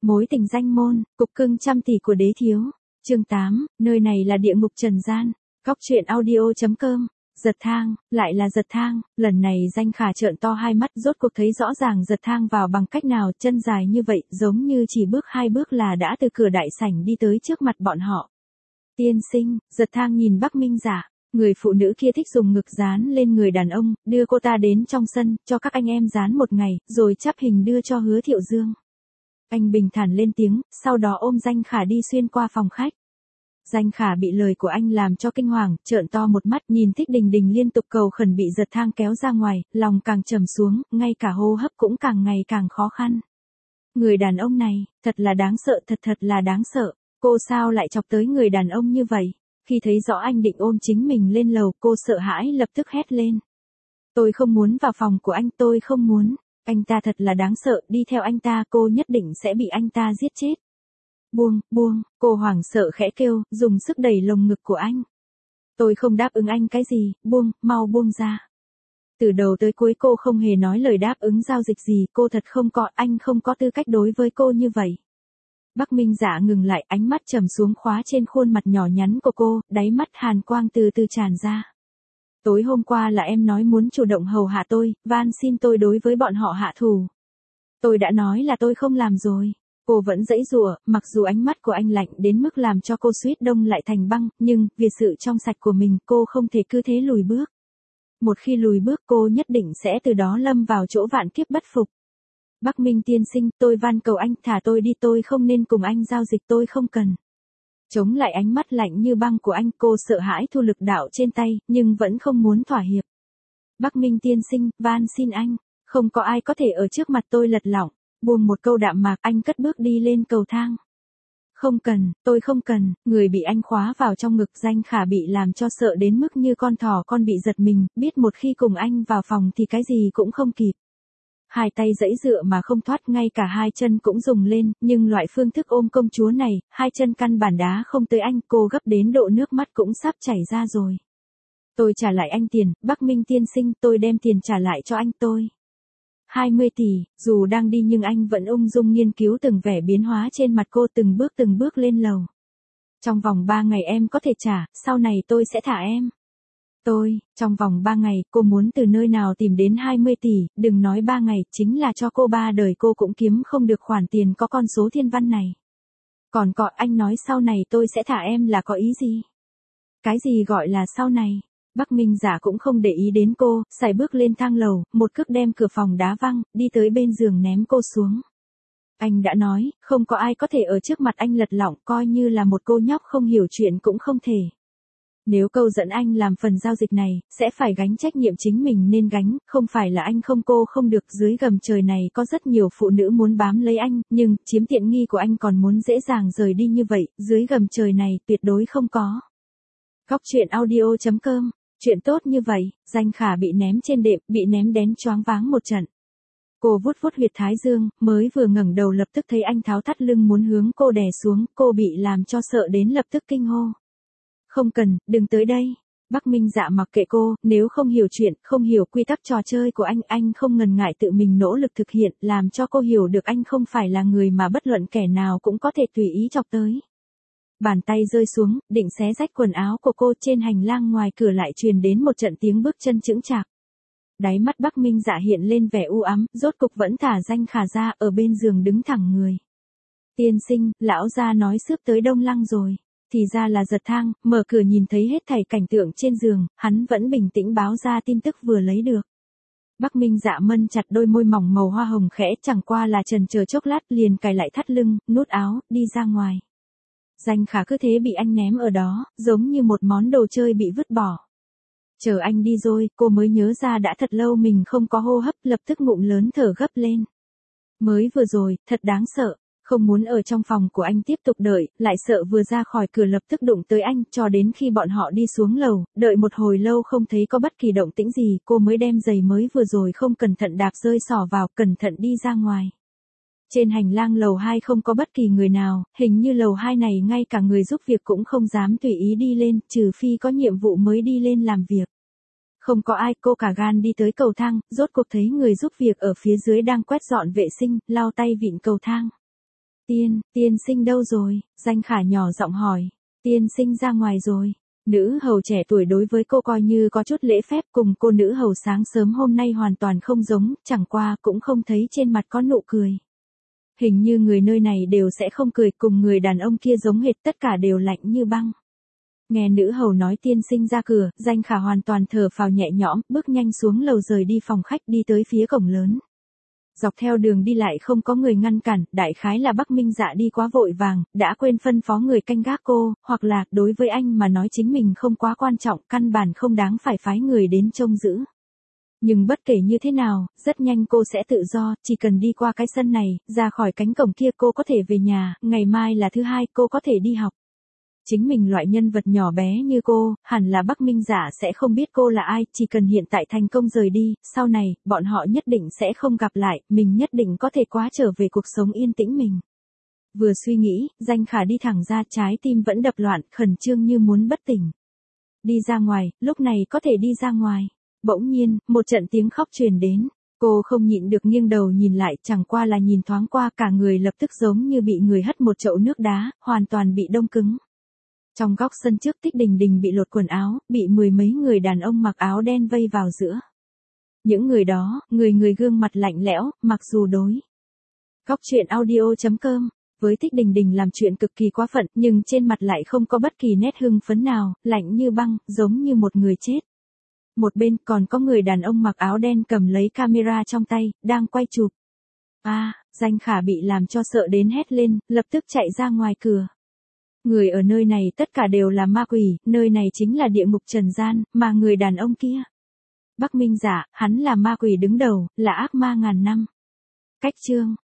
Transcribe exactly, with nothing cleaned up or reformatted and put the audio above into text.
Mối tình danh môn, cục cưng trăm tỷ của đế thiếu. Chương tám, nơi này là địa ngục trần gian. Góc truyện audio.com. Giật thang, lại là giật thang, lần này Danh Khả trợn to hai mắt, rốt cuộc thấy rõ ràng giật thang vào bằng cách nào, chân dài như vậy, giống như chỉ bước hai bước là đã từ cửa đại sảnh đi tới trước mặt bọn họ. Tiên sinh, giật thang nhìn Bắc Minh Dạ, người phụ nữ kia thích dùng ngực dán lên người đàn ông, đưa cô ta đến trong sân, cho các anh em dán một ngày, rồi chắp hình đưa cho Hứa Thiệu Dương. Anh bình thản lên tiếng, sau đó ôm Danh Khả đi xuyên qua phòng khách. Danh Khả bị lời của anh làm cho kinh hoàng, trợn to một mắt, nhìn Thích Đình Đình liên tục cầu khẩn bị giật thang kéo ra ngoài, lòng càng trầm xuống, ngay cả hô hấp cũng càng ngày càng khó khăn. Người đàn ông này, thật là đáng sợ, thật thật là đáng sợ, cô sao lại chọc tới người đàn ông như vậy? Khi thấy rõ anh định ôm chính mình lên lầu, cô sợ hãi lập tức hét lên. Tôi không muốn vào phòng của anh, tôi không muốn, anh ta thật là đáng sợ, đi theo anh ta cô nhất định sẽ bị anh ta giết chết. Buông, buông, cô hoảng sợ khẽ kêu, dùng sức đẩy lồng ngực của anh. Tôi không đáp ứng anh cái gì, buông, mau buông ra. Từ đầu tới cuối cô không hề nói lời đáp ứng giao dịch gì, cô thật không có, anh không có tư cách đối với cô như vậy. Bắc Minh Dạ ngừng lại, ánh mắt trầm xuống khóa trên khuôn mặt nhỏ nhắn của cô, đáy mắt hàn quang từ từ tràn ra. Tối hôm qua là em nói muốn chủ động hầu hạ tôi, van xin tôi đối với bọn họ hạ thủ. Tôi đã nói là tôi không làm rồi. Cô vẫn giãy giụa, mặc dù ánh mắt của anh lạnh đến mức làm cho cô suýt đông lại thành băng, nhưng vì sự trong sạch của mình cô không thể cứ thế lùi bước. Một khi lùi bước cô nhất định sẽ từ đó lâm vào chỗ vạn kiếp bất phục. Bắc Minh tiên sinh, tôi van cầu anh thả tôi đi, tôi không nên cùng anh giao dịch, tôi không cần. Chống lại ánh mắt lạnh như băng của anh, cô sợ hãi thu lực đạo trên tay, nhưng vẫn không muốn thỏa hiệp. Bắc Minh tiên sinh, van xin anh, không có ai có thể ở trước mặt tôi lật lọng. Buông một câu đạm mạc, anh cất bước đi lên cầu thang. Không cần, tôi không cần, người bị anh khóa vào trong ngực. Danh Khả bị làm cho sợ đến mức như con thỏ con bị giật mình, biết một khi cùng anh vào phòng thì cái gì cũng không kịp. Hai tay giãy dựa mà không thoát, ngay cả hai chân cũng dùng lên, nhưng loại phương thức ôm công chúa này, hai chân căn bản đá không tới anh, cô gấp đến độ nước mắt cũng sắp chảy ra rồi. Tôi trả lại anh tiền, Bắc Minh tiên sinh, tôi đem tiền trả lại cho anh tôi. hai mươi tỷ, dù đang đi nhưng anh vẫn ung dung nghiên cứu từng vẻ biến hóa trên mặt cô, từng bước từng bước lên lầu. Trong vòng ba ngày em có thể trả, sau này tôi sẽ thả em. Tôi, trong vòng ba ngày, cô muốn từ nơi nào tìm đến hai mươi tỷ, đừng nói ba ngày, chính là cho cô ba đời cô cũng kiếm không được khoản tiền có con số thiên văn này. Còn cọ, anh nói sau này tôi sẽ thả em là có ý gì? Cái gì gọi là sau này? Bắc Minh Dạ cũng không để ý đến cô, sải bước lên thang lầu, một cước đem cửa phòng đá văng, đi tới bên giường ném cô xuống. Anh đã nói, không có ai có thể ở trước mặt anh lật lọng, coi như là một cô nhóc không hiểu chuyện cũng không thể. Nếu câu dẫn anh làm phần giao dịch này, sẽ phải gánh trách nhiệm chính mình nên gánh, không phải là anh không cô không được. Dưới gầm trời này có rất nhiều phụ nữ muốn bám lấy anh, nhưng chiếm tiện nghi của anh còn muốn dễ dàng rời đi như vậy, dưới gầm trời này tuyệt đối không có. Góc truyện audio.com. Chuyện tốt như vậy, Danh Khả bị ném trên đệm, bị ném đến choáng váng một trận. Cô vuốt vuốt huyệt thái dương, mới vừa ngẩng đầu lập tức thấy anh tháo thắt lưng muốn hướng cô đè xuống, cô bị làm cho sợ đến lập tức kinh hô. Không cần, đừng tới đây. Bắc Minh Dạ mặc kệ cô, nếu không hiểu chuyện, không hiểu quy tắc trò chơi của anh, anh không ngần ngại tự mình nỗ lực thực hiện, làm cho cô hiểu được anh không phải là người mà bất luận kẻ nào cũng có thể tùy ý chọc tới. Bàn tay rơi xuống, định xé rách quần áo của cô, trên hành lang ngoài cửa lại truyền đến một trận tiếng bước chân chững chạc. Đáy mắt Bắc Minh Dạ hiện lên vẻ u ám, rốt cục vẫn thả Danh Khả ra, ở bên giường đứng thẳng người. Tiên sinh, lão gia nói xước tới Đông Lăng rồi. Thì ra là giật thang, mở cửa nhìn thấy hết thảy cảnh tượng trên giường, hắn vẫn bình tĩnh báo ra tin tức vừa lấy được. Bắc Minh Dạ mân chặt đôi môi mỏng màu hoa hồng khẽ, chẳng qua là chần chờ chốc lát liền cài lại thắt lưng, nút áo, đi ra ngoài. Danh Khả cứ thế bị anh ném ở đó, giống như một món đồ chơi bị vứt bỏ. Chờ anh đi rồi, cô mới nhớ ra đã thật lâu mình không có hô hấp, lập tức ngụm lớn thở gấp lên. Mới vừa rồi, thật đáng sợ, không muốn ở trong phòng của anh tiếp tục đợi, lại sợ vừa ra khỏi cửa lập tức đụng tới anh, cho đến khi bọn họ đi xuống lầu, đợi một hồi lâu không thấy có bất kỳ động tĩnh gì, cô mới đem giày mới vừa rồi không cẩn thận đạp rơi xỏ vào, cẩn thận đi ra ngoài. Trên hành lang lầu hai không có bất kỳ người nào, hình như lầu hai này ngay cả người giúp việc cũng không dám tùy ý đi lên, trừ phi có nhiệm vụ mới đi lên làm việc. Không có ai, cô cả gan đi tới cầu thang, rốt cuộc thấy người giúp việc ở phía dưới đang quét dọn vệ sinh, lau tay vịn cầu thang. Tiên, tiên sinh đâu rồi? Danh Khả nhỏ giọng hỏi. Tiên sinh ra ngoài rồi. Nữ hầu trẻ tuổi đối với cô coi như có chút lễ phép, cùng cô nữ hầu sáng sớm hôm nay hoàn toàn không giống, chẳng qua cũng không thấy trên mặt có nụ cười. Hình như người nơi này đều sẽ không cười, cùng người đàn ông kia giống hệt, tất cả đều lạnh như băng. Nghe nữ hầu nói tiên sinh ra cửa, Danh Khả hoàn toàn thở phào nhẹ nhõm, bước nhanh xuống lầu rời đi phòng khách đi tới phía cổng lớn. Dọc theo đường đi lại không có người ngăn cản, đại khái là Bắc Minh Dạ đi quá vội vàng, đã quên phân phó người canh gác cô, hoặc là, đối với anh mà nói chính mình không quá quan trọng, căn bản không đáng phải phái người đến trông giữ. Nhưng bất kể như thế nào, rất nhanh cô sẽ tự do, chỉ cần đi qua cái sân này, ra khỏi cánh cổng kia cô có thể về nhà, ngày mai là thứ hai cô có thể đi học. Chính mình loại nhân vật nhỏ bé như cô, hẳn là Bắc Minh Dạ sẽ không biết cô là ai, chỉ cần hiện tại thành công rời đi, sau này, bọn họ nhất định sẽ không gặp lại, mình nhất định có thể quá trở về cuộc sống yên tĩnh mình. Vừa suy nghĩ, Danh Khả đi thẳng ra, trái tim vẫn đập loạn, khẩn trương như muốn bất tỉnh. Đi ra ngoài, lúc này có thể đi ra ngoài. Bỗng nhiên, một trận tiếng khóc truyền đến. Cô không nhịn được nghiêng đầu nhìn lại, chẳng qua là nhìn thoáng qua, cả người lập tức giống như bị người hất một chậu nước đá, hoàn toàn bị đông cứng. Trong góc sân trước Tích Đình Đình bị lột quần áo, bị mười mấy người đàn ông mặc áo đen vây vào giữa. Những người đó, người người gương mặt lạnh lẽo, mặc dù đối. Góc truyện audio chấm com. Với Tích Đình Đình làm chuyện cực kỳ quá phận, nhưng trên mặt lại không có bất kỳ nét hưng phấn nào, lạnh như băng, giống như một người chết. Một bên còn có người đàn ông mặc áo đen cầm lấy camera trong tay, đang quay chụp. A, à, Danh Khả bị làm cho sợ đến hét lên, lập tức chạy ra ngoài cửa. Người ở nơi này tất cả đều là ma quỷ, nơi này chính là địa ngục trần gian, mà người đàn ông kia. Bắc Minh Dạ, hắn là ma quỷ đứng đầu, là ác ma ngàn năm. Cách chương.